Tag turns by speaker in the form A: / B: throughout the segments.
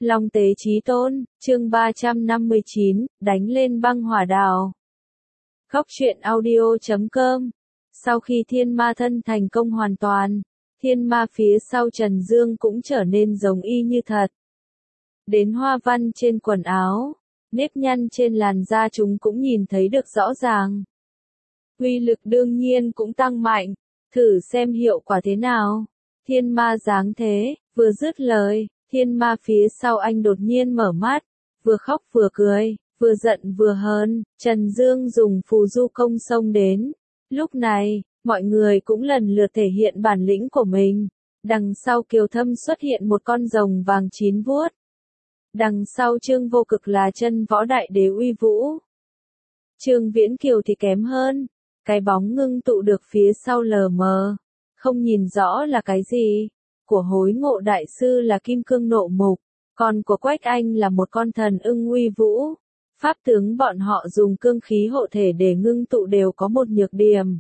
A: Long tế chí tôn, chương 359, đánh lên băng hỏa đào. Góc truyện audio.com. Sau khi thiên ma thân thành công hoàn toàn, thiên ma phía sau Trần Dương cũng trở nên giống y như thật. Đến hoa văn trên quần áo, nếp nhăn trên làn da chúng cũng nhìn thấy được rõ ràng. Uy lực đương nhiên cũng tăng mạnh, thử xem hiệu quả thế nào. Thiên ma dáng thế, vừa dứt lời, thiên ma phía sau anh đột nhiên mở mắt, vừa khóc vừa cười, vừa giận vừa hờn. Trần Dương dùng phù du công xông đến. Lúc này, mọi người cũng lần lượt thể hiện bản lĩnh của mình. Đằng sau Kiều Thâm xuất hiện một con rồng vàng chín vuốt. Đằng sau Trương Vô Cực là chân võ đại đế uy vũ. Trương Viễn Kiều thì kém hơn, cái bóng ngưng tụ được phía sau lờ mờ, không nhìn rõ là cái gì. Của Hối Ngộ đại sư là kim cương nộ mục, còn của Quách Anh là một con thần ưng uy vũ. Pháp tướng bọn họ dùng cương khí hộ thể để ngưng tụ đều có một nhược điểm.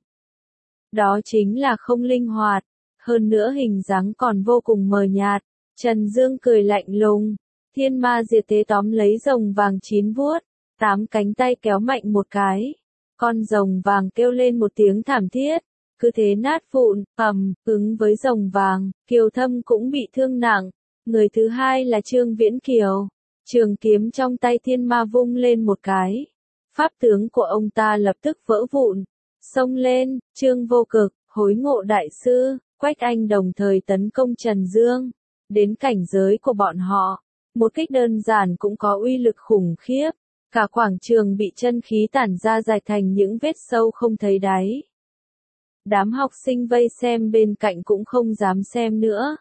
A: Đó chính là không linh hoạt, hơn nữa hình dáng còn vô cùng mờ nhạt. Trần Dương cười lạnh lùng, thiên ma diệt tế tóm lấy rồng vàng chín vuốt, 8 cánh tay kéo mạnh một cái. Con rồng vàng kêu lên một tiếng thảm thiết, cứ thế nát vụn, ứng với rồng vàng, Kiều Thâm cũng bị thương nặng. Người thứ hai là Trương Viễn Kiều. Trường kiếm trong tay thiên ma vung lên một cái. Pháp tướng của ông ta lập tức vỡ vụn. Xông lên, Trương Vô Cực, Hối Ngộ đại sư, Quách Anh đồng thời tấn công Trần Dương. Đến cảnh giới của bọn họ, một kích đơn giản cũng có uy lực khủng khiếp. Cả quảng trường bị chân khí tản ra dài thành những vết sâu không thấy đáy. Đám học sinh vây xem bên cạnh cũng không dám xem nữa.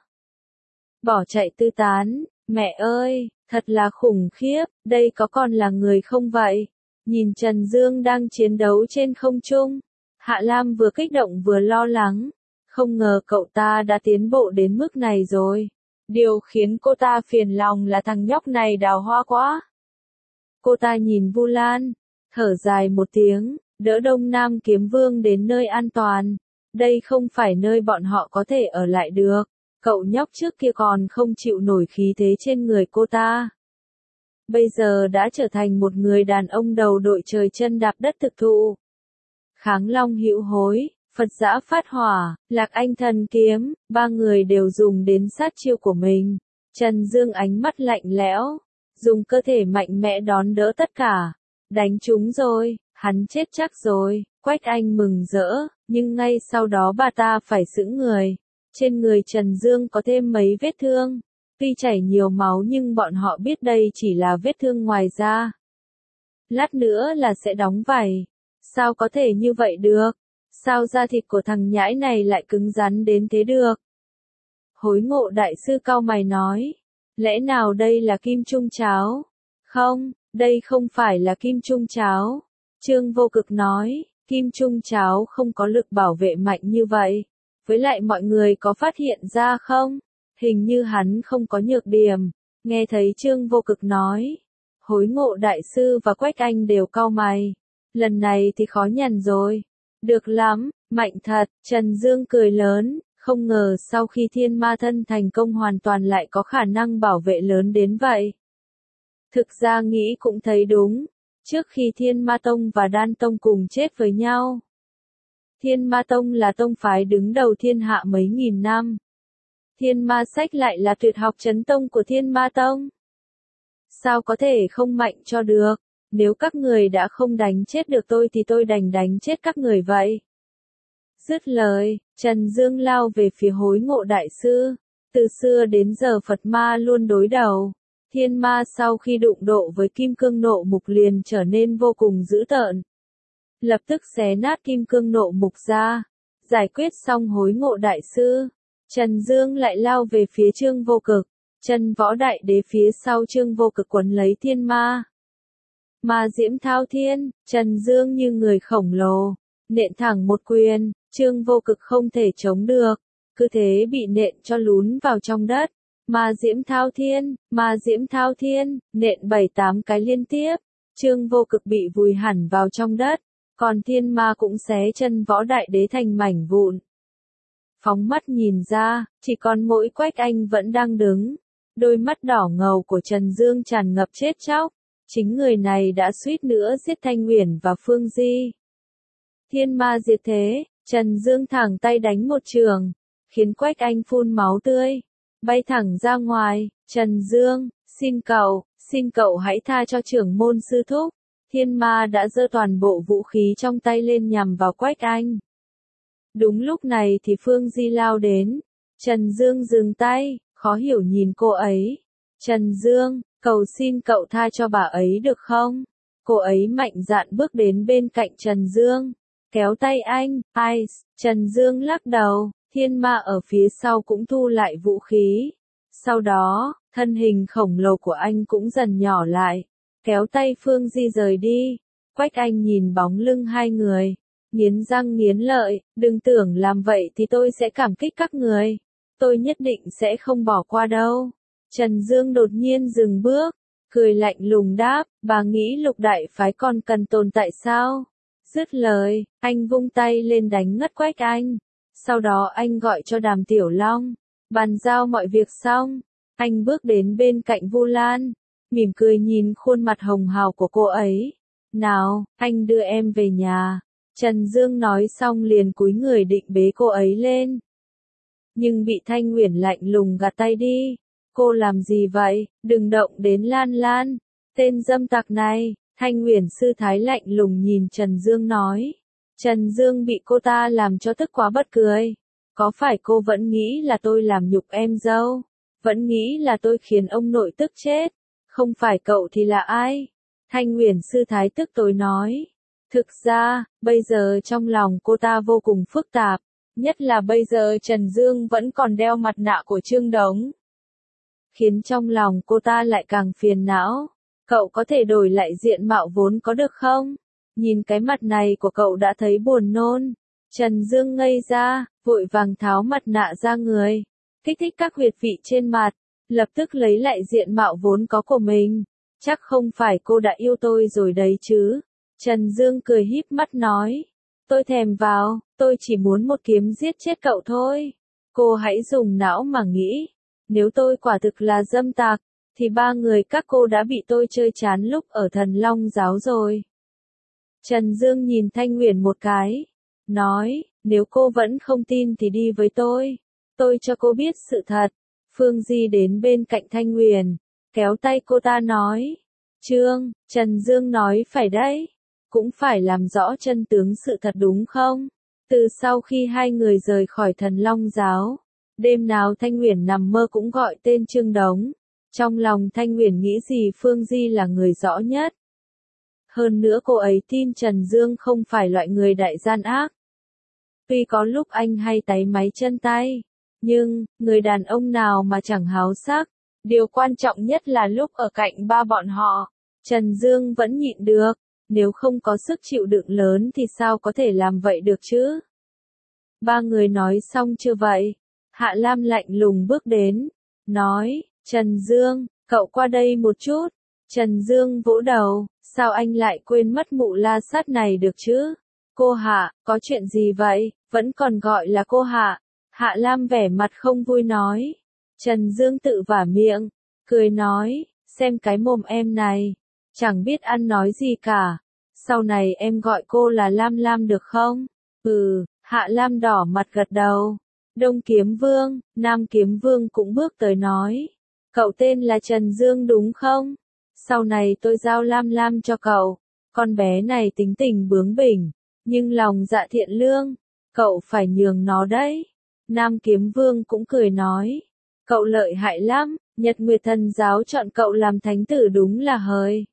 A: Bỏ chạy tứ tán, mẹ ơi, thật là khủng khiếp, đây có còn là người không vậy? Nhìn Trần Dương đang chiến đấu trên không trung, Hạ Lam vừa kích động vừa lo lắng. Không ngờ cậu ta đã tiến bộ đến mức này rồi. Điều khiến cô ta phiền lòng là thằng nhóc này đào hoa quá. Cô ta nhìn Vu Lan, thở dài một tiếng, đỡ Đông Nam Kiếm Vương đến nơi an toàn. Đây không phải nơi bọn họ có thể ở lại được. Cậu nhóc trước kia còn không chịu nổi khí thế trên người cô ta. Bây giờ đã trở thành một người đàn ông đầu đội trời chân đạp đất thực thụ. Kháng Long Hữu Hối, Phật Giã Phát Hỏa, Lạc Anh Thần Kiếm, ba người đều dùng đến sát chiêu của mình. Trần Dương ánh mắt lạnh lẽo, dùng cơ thể mạnh mẽ đón đỡ tất cả. Đánh chúng rồi, hắn chết chắc rồi. Quách Anh mừng rỡ, nhưng ngay sau đó bà ta phải sững người. Trên người Trần Dương có thêm mấy vết thương. Tuy chảy nhiều máu nhưng bọn họ biết đây chỉ là vết thương ngoài da. Lát nữa là sẽ đóng vảy. Sao có thể như vậy được? Sao da thịt của thằng nhãi này lại cứng rắn đến thế được? Hối Ngộ đại sư cau mày nói. Lẽ nào đây là kim trung cháo? Không, đây không phải là kim trung cháo. Trương Vô Cực nói, kim trung cháo không có lực bảo vệ mạnh như vậy. Với lại mọi người có phát hiện ra không? Hình như hắn không có nhược điểm. Nghe thấy Trương Vô Cực nói, Hối Ngộ đại sư và Quách Anh đều cau mày. Lần này thì khó nhằn rồi. Được lắm, mạnh thật. Trần Dương cười lớn, không ngờ sau khi thiên ma thân thành công hoàn toàn lại có khả năng bảo vệ lớn đến vậy. Thực ra nghĩ cũng thấy đúng. Trước khi Thiên Ma Tông và Đan Tông cùng chết với nhau, Thiên Ma Tông là tông phái đứng đầu thiên hạ mấy nghìn năm. Thiên Ma Sách lại là tuyệt học chấn tông của Thiên Ma Tông. Sao có thể không mạnh cho được? Nếu các người đã không đánh chết được tôi thì tôi đành đánh chết các người vậy. Dứt lời, Trần Dương lao về phía Hối Ngộ đại sư. Từ xưa đến giờ Phật ma luôn đối đầu. Thiên ma sau khi đụng độ với kim cương nộ mục liền trở nên vô cùng dữ tợn. Lập tức xé nát kim cương nộ mục ra. Giải quyết xong Hối Ngộ đại sư, Trần Dương lại lao về phía Trương Vô Cực. Chân võ đại đế phía sau Trương Vô Cực quấn lấy thiên ma. Ma diễm thao thiên, Trần Dương như người khổng lồ, nện thẳng một quyền, Trương Vô Cực không thể chống được, cứ thế bị nện cho lún vào trong đất. Ma diễm thao thiên, nện 7-8 cái liên tiếp, Trương Vô Cực bị vùi hẳn vào trong đất, còn thiên ma cũng xé chân võ đại đế thành mảnh vụn. Phóng mắt nhìn ra, chỉ còn mỗi Quách Anh vẫn đang đứng. Đôi mắt đỏ ngầu của Trần Dương tràn ngập chết chóc. Chính người này đã suýt nữa giết Thanh Uyển và Phương Di. Thiên ma diệt thế, Trần Dương thẳng tay đánh một trường, khiến Quách Anh phun máu tươi, bay thẳng ra ngoài. Trần Dương, xin cậu hãy tha cho trưởng môn sư thúc. Thiên ma đã giơ toàn bộ vũ khí trong tay lên nhằm vào Quách Anh. Đúng lúc này thì Phương Di lao đến. Trần Dương dừng tay, khó hiểu nhìn cô ấy. Trần Dương, cầu xin cậu tha cho bà ấy được không? Cô ấy mạnh dạn bước đến bên cạnh Trần Dương, kéo tay anh. Ice, Trần Dương lắc đầu, thiên ma ở phía sau cũng thu lại vũ khí. Sau đó, thân hình khổng lồ của anh cũng dần nhỏ lại, kéo tay Phương Di rời đi. Quách Anh nhìn bóng lưng hai người, nghiến răng nghiến lợi, đừng tưởng làm vậy thì tôi sẽ cảm kích các người. Tôi nhất định sẽ không bỏ qua đâu. Trần Dương đột nhiên dừng bước, cười lạnh lùng đáp, bà nghĩ Lục đại phái còn cần tồn tại sao? Dứt lời, anh vung tay lên đánh ngất Quách Anh. Sau đó anh gọi cho Đàm Tiểu Long, bàn giao mọi việc xong. Anh bước đến bên cạnh Vu Lan, mỉm cười nhìn khuôn mặt hồng hào của cô ấy. Nào, anh đưa em về nhà. Trần Dương nói xong liền cúi người định bế cô ấy lên. Nhưng bị Thanh Uyển lạnh lùng gạt tay đi. Cô làm gì vậy? Đừng động đến Lan Lan. Tên dâm tặc này. Thanh Uyển sư thái lạnh lùng nhìn Trần Dương nói. Trần Dương bị cô ta làm cho tức quá bật cười. Có phải cô vẫn nghĩ là tôi làm nhục em dâu? Vẫn nghĩ là tôi khiến ông nội tức chết? Không phải cậu thì là ai? Thanh Uyển sư thái tức tối nói. Thực ra, bây giờ trong lòng cô ta vô cùng phức tạp. Nhất là bây giờ Trần Dương vẫn còn đeo mặt nạ của Trương Đống. Khiến trong lòng cô ta lại càng phiền não. Cậu có thể đổi lại diện mạo vốn có được không? Nhìn cái mặt này của cậu đã thấy buồn nôn. Trần Dương ngây ra, vội vàng tháo mặt nạ ra người, kích thích các huyệt vị trên mặt, lập tức lấy lại diện mạo vốn có của mình. Chắc không phải cô đã yêu tôi rồi đấy chứ? Trần Dương cười híp mắt nói. Tôi thèm vào, tôi chỉ muốn một kiếm giết chết cậu thôi. Cô hãy dùng não mà nghĩ. Nếu tôi quả thực là dâm tặc, thì ba người các cô đã bị tôi chơi chán lúc ở Thần Long giáo rồi. Trần Dương nhìn Thanh Uyển một cái, nói, nếu cô vẫn không tin thì đi với tôi cho cô biết sự thật. Phương Di đến bên cạnh Thanh Uyển, kéo tay cô ta nói, Trần Dương nói phải đấy, cũng phải làm rõ chân tướng sự thật đúng không? Từ sau khi hai người rời khỏi Thần Long giáo, đêm nào Thanh Uyển nằm mơ cũng gọi tên Trương Đống. Trong lòng Thanh Uyển nghĩ gì Phương Di là người rõ nhất. Hơn nữa cô ấy tin Trần Dương không phải loại người đại gian ác. Tuy có lúc anh hay táy máy chân tay, nhưng, người đàn ông nào mà chẳng háo sắc. Điều quan trọng nhất là lúc ở cạnh ba bọn họ, Trần Dương vẫn nhịn được. Nếu không có sức chịu đựng lớn thì sao có thể làm vậy được chứ? Ba người nói xong chưa vậy? Hạ Lam lạnh lùng bước đến, nói, Trần Dương, cậu qua đây một chút. Trần Dương vỗ đầu, sao anh lại quên mất mụ la sát này được chứ? Cô Hạ, có chuyện gì vậy? Vẫn còn gọi là cô Hạ. Hạ Lam vẻ mặt không vui nói. Trần Dương tự vả miệng, cười nói, xem cái mồm em này, chẳng biết ăn nói gì cả. Sau này em gọi cô là Lam Lam được không? Hạ Lam đỏ mặt gật đầu. Đông Kiếm Vương, Nam Kiếm Vương cũng bước tới nói. Cậu tên là Trần Dương đúng không? Sau này tôi giao Lam Lam cho cậu. Con bé này tính tình bướng bỉnh, nhưng lòng dạ thiện lương. Cậu phải nhường nó đấy. Nam Kiếm Vương cũng cười nói. Cậu lợi hại lắm, Nhật Nguyệt Thần giáo chọn cậu làm thánh tử đúng là hời.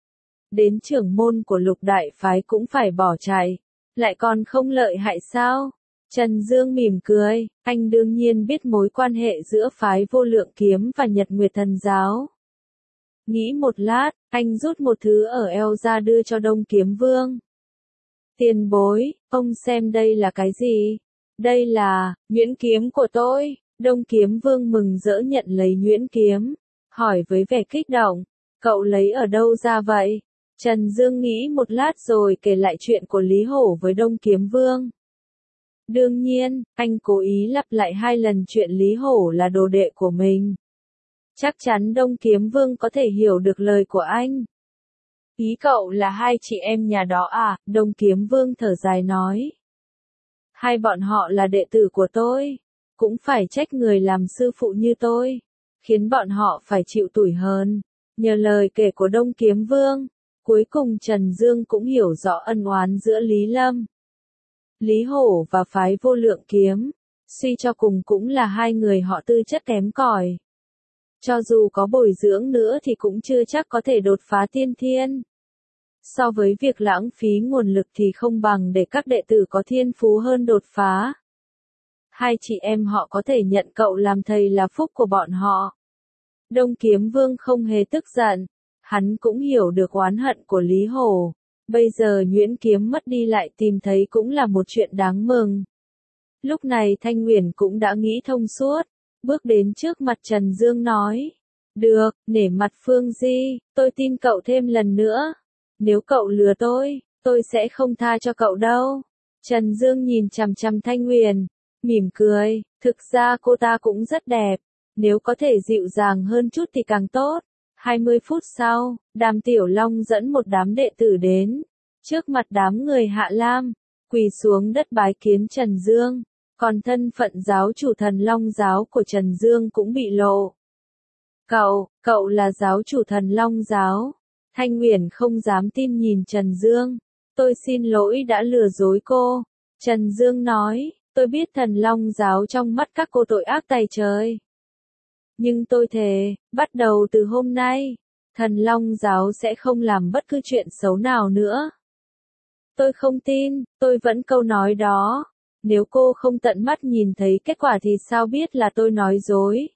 A: Đến trưởng môn của Lục đại phái cũng phải bỏ chạy. Lại còn không lợi hại sao? Trần Dương mỉm cười, anh đương nhiên biết mối quan hệ giữa phái Vô Lượng Kiếm và Nhật Nguyệt Thần giáo. Nghĩ một lát, anh rút một thứ ở eo ra đưa cho Đông Kiếm Vương. Tiền bối, ông xem đây là cái gì? Đây là nhuyễn kiếm của tôi. Đông Kiếm Vương mừng rỡ nhận lấy nhuyễn kiếm, hỏi với vẻ kích động, cậu lấy ở đâu ra vậy? Trần Dương nghĩ một lát rồi kể lại chuyện của Lý Hổ với Đông Kiếm Vương. Đương nhiên, anh cố ý lặp lại 2 lần chuyện Lý Hổ là đồ đệ của mình. Chắc chắn Đông Kiếm Vương có thể hiểu được lời của anh. Ý cậu là hai chị em nhà đó à? Đông Kiếm Vương thở dài nói. Hai bọn họ là đệ tử của tôi. Cũng phải trách người làm sư phụ như tôi. Khiến bọn họ phải chịu tủi hờn. Nhờ lời kể của Đông Kiếm Vương, cuối cùng Trần Dương cũng hiểu rõ ân oán giữa Lý Lâm, Lý Hổ và phái Vô Lượng Kiếm. Suy cho cùng cũng là hai người họ tư chất kém cỏi. Cho dù có bồi dưỡng nữa thì cũng chưa chắc có thể đột phá tiên thiên. So với việc lãng phí nguồn lực thì không bằng để các đệ tử có thiên phú hơn đột phá. Hai chị em họ có thể nhận cậu làm thầy là phúc của bọn họ. Đông Kiếm Vương không hề tức giận. Hắn cũng hiểu được oán hận của Lý Hổ. Bây giờ nhuyễn kiếm mất đi lại tìm thấy cũng là một chuyện đáng mừng. Lúc này Thanh Nguyền cũng đã nghĩ thông suốt. Bước đến trước mặt Trần Dương nói. Được, nể mặt Phương Di, tôi tin cậu thêm lần nữa. Nếu cậu lừa tôi sẽ không tha cho cậu đâu. Trần Dương nhìn chằm chằm Thanh Nguyền, mỉm cười, thực ra cô ta cũng rất đẹp. Nếu có thể dịu dàng hơn chút thì càng tốt. 20 phút sau, Đàm Tiểu Long dẫn một đám đệ tử đến. Trước mặt đám người Hạ Lam, quỳ xuống đất bái kiến Trần Dương. Còn thân phận giáo chủ Thần Long giáo của Trần Dương cũng bị lộ. Cậu là giáo chủ Thần Long giáo. Thanh Nguyền không dám tin nhìn Trần Dương. Tôi xin lỗi đã lừa dối cô. Trần Dương nói, tôi biết Thần Long giáo trong mắt các cô tội ác tày trời. Nhưng tôi thề, bắt đầu từ hôm nay, Thần Long giáo sẽ không làm bất cứ chuyện xấu nào nữa. Tôi không tin, tôi vẫn câu nói đó. Nếu cô không tận mắt nhìn thấy kết quả thì sao biết là tôi nói dối?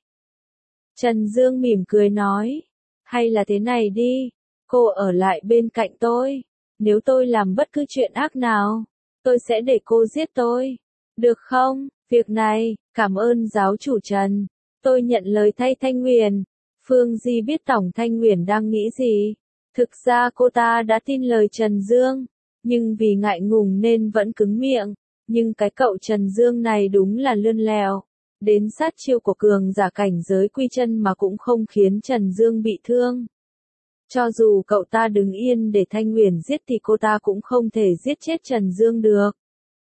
A: Trần Dương mỉm cười nói, hay là thế này đi, cô ở lại bên cạnh tôi. Nếu tôi làm bất cứ chuyện ác nào, tôi sẽ để cô giết tôi. Được không? Việc này, cảm ơn giáo chủ Trần. Tôi nhận lời thay Thanh Nguyền. Phương Di biết Tổng Thanh Nguyền đang nghĩ gì. Thực ra cô ta đã tin lời Trần Dương, nhưng vì ngại ngùng nên vẫn cứng miệng. Nhưng cái cậu Trần Dương này đúng là lươn lẹo. Đến sát chiêu của cường giả cảnh giới quy chân mà cũng không khiến Trần Dương bị thương. Cho dù cậu ta đứng yên để Thanh Nguyền giết thì cô ta cũng không thể giết chết Trần Dương được.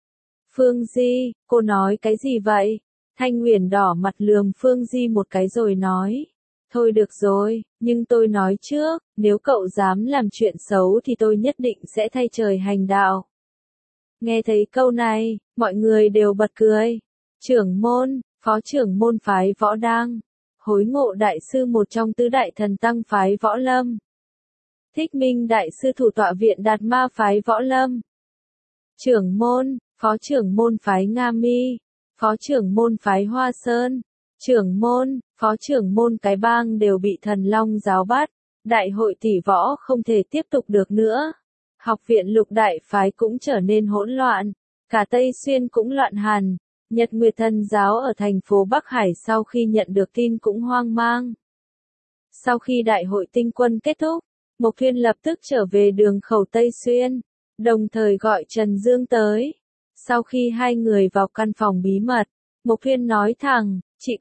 A: Phương Di, cô nói cái gì vậy? Thanh Nguyền đỏ mặt lườm Phương Di một cái rồi nói. Thôi được rồi, nhưng tôi nói trước, nếu cậu dám làm chuyện xấu thì tôi nhất định sẽ thay trời hành đạo. Nghe thấy câu này, mọi người đều bật cười. Trưởng môn, phó trưởng môn phái Võ Đang, Hối Ngộ đại sư một trong tứ đại thần tăng phái Võ Lâm, Thích Minh đại sư thủ tọa viện Đạt Ma phái Võ Lâm, trưởng môn, phó trưởng môn phái Nga Mi, phó trưởng môn phái Hoa Sơn, trưởng môn, phó trưởng môn cái bang đều bị Thần Long giáo bắt. Đại hội tỷ võ không thể tiếp tục được nữa. Học viện Lục đại phái cũng trở nên hỗn loạn. Cả Tây Xuyên cũng loạn hẳn. Nhật Nguyệt Thần giáo ở thành phố Bắc Hải sau khi nhận được tin cũng hoang mang. Sau khi đại hội tinh quân kết thúc, Mộc Thuyên lập tức trở về đường khẩu Tây Xuyên, đồng thời gọi Trần Dương tới. Sau khi hai người vào căn phòng bí mật, Mộc Thuyên nói thẳng, chị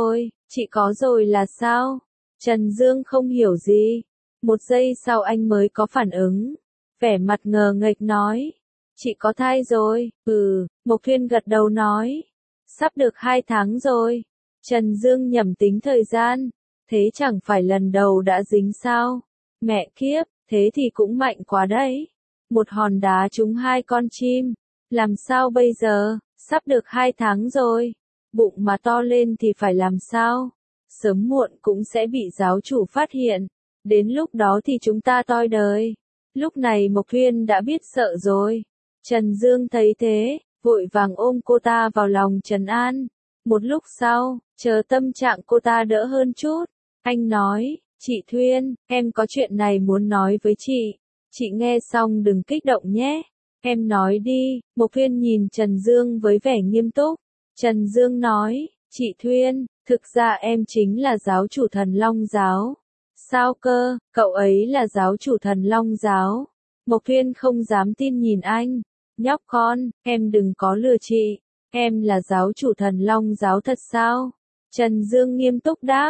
A: có rồi là sao? Trần Dương không hiểu gì. Một giây sau anh mới có phản ứng. Vẻ mặt ngờ nghệch nói. Chị có thai rồi, Mộc Thuyên gật đầu nói. Sắp được 2 tháng rồi. Trần Dương nhẩm tính thời gian. Thế chẳng phải lần đầu đã dính sao? Mẹ kiếp, thế thì cũng mạnh quá đấy. Một hòn đá trúng 2 con chim. Làm sao bây giờ? Sắp được 2 tháng rồi. Bụng mà to lên thì phải làm sao? Sớm muộn cũng sẽ bị giáo chủ phát hiện. Đến lúc đó thì chúng ta toi đời. Lúc này Mộc Thuyên đã biết sợ rồi. Trần Dương thấy thế, vội vàng ôm cô ta vào lòng trấn an. Một lúc sau, chờ tâm trạng cô ta đỡ hơn chút, anh nói, chị Thuyên, em có chuyện này muốn nói với chị. Chị nghe xong đừng kích động nhé. Em nói đi. Mộc Thuyên nhìn Trần Dương với vẻ nghiêm túc. Trần Dương nói, chị Thuyên, thực ra em chính là giáo chủ Thần Long giáo. Sao cơ, cậu ấy là giáo chủ Thần Long giáo? Mộc Thuyên không dám tin nhìn anh. Nhóc con, em đừng có lừa chị. Em là giáo chủ Thần Long giáo thật sao? Trần Dương nghiêm túc đáp.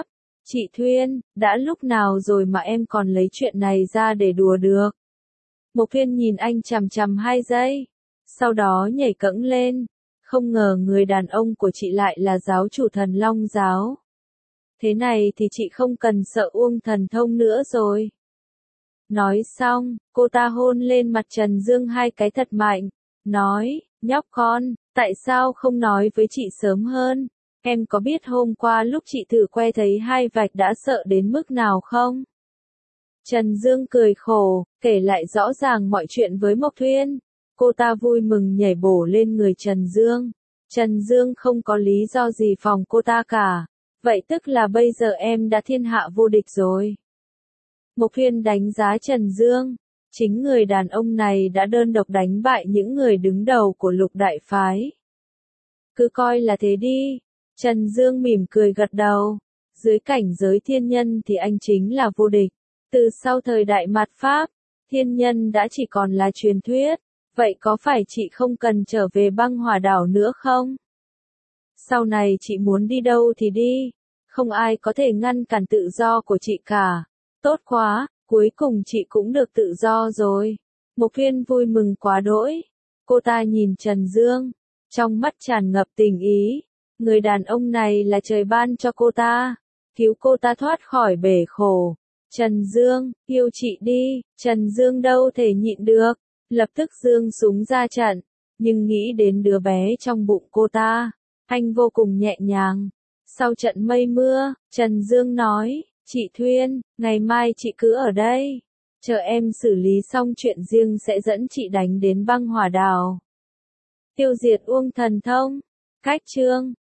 A: Chị Thuyên, đã lúc nào rồi mà em còn lấy chuyện này ra để đùa được? Mộc Thuyên nhìn anh chằm chằm 2 giây, sau đó nhảy cẫng lên. Không ngờ người đàn ông của chị lại là giáo chủ Thần Long giáo. Thế này thì chị không cần sợ Uông Thần Thông nữa rồi. Nói xong, cô ta hôn lên mặt Trần Dương 2 cái thật mạnh, nói, nhóc con, tại sao không nói với chị sớm hơn? Em có biết hôm qua lúc chị thử que thấy 2 vạch đã sợ đến mức nào không? Trần Dương cười khổ, kể lại rõ ràng mọi chuyện với Mộc Thuyên. Cô ta vui mừng nhảy bổ lên người Trần Dương. Trần Dương không có lý do gì phòng cô ta cả. Vậy tức là bây giờ em đã thiên hạ vô địch rồi. Mộc Thuyên đánh giá Trần Dương. Chính người đàn ông này đã đơn độc đánh bại những người đứng đầu của Lục Đại Phái. Cứ coi là thế đi. Trần Dương mỉm cười gật đầu. Dưới cảnh giới thiên nhân thì anh chính là vô địch. Từ sau thời đại mạt Pháp, thiên nhân đã chỉ còn là truyền thuyết. Vậy có phải chị không cần trở về băng hỏa đảo nữa không? Sau này chị muốn đi đâu thì đi. Không ai có thể ngăn cản tự do của chị cả. Tốt quá, cuối cùng chị cũng được tự do rồi. Mộc Thuyên vui mừng quá đỗi. Cô ta nhìn Trần Dương, trong mắt tràn ngập tình ý. Người đàn ông này là trời ban cho cô ta, cứu cô ta thoát khỏi bể khổ. Trần Dương, yêu chị đi. Trần Dương đâu thể nhịn được, lập tức giương súng ra trận. Nhưng nghĩ đến đứa bé trong bụng cô ta, anh vô cùng nhẹ nhàng. Sau trận mây mưa, Trần Dương nói, chị Thuyên, ngày mai chị cứ ở đây. Chờ em xử lý xong chuyện riêng sẽ dẫn chị đánh đến băng hỏa đảo. Tiêu diệt Uông Thần Thông. Cách chương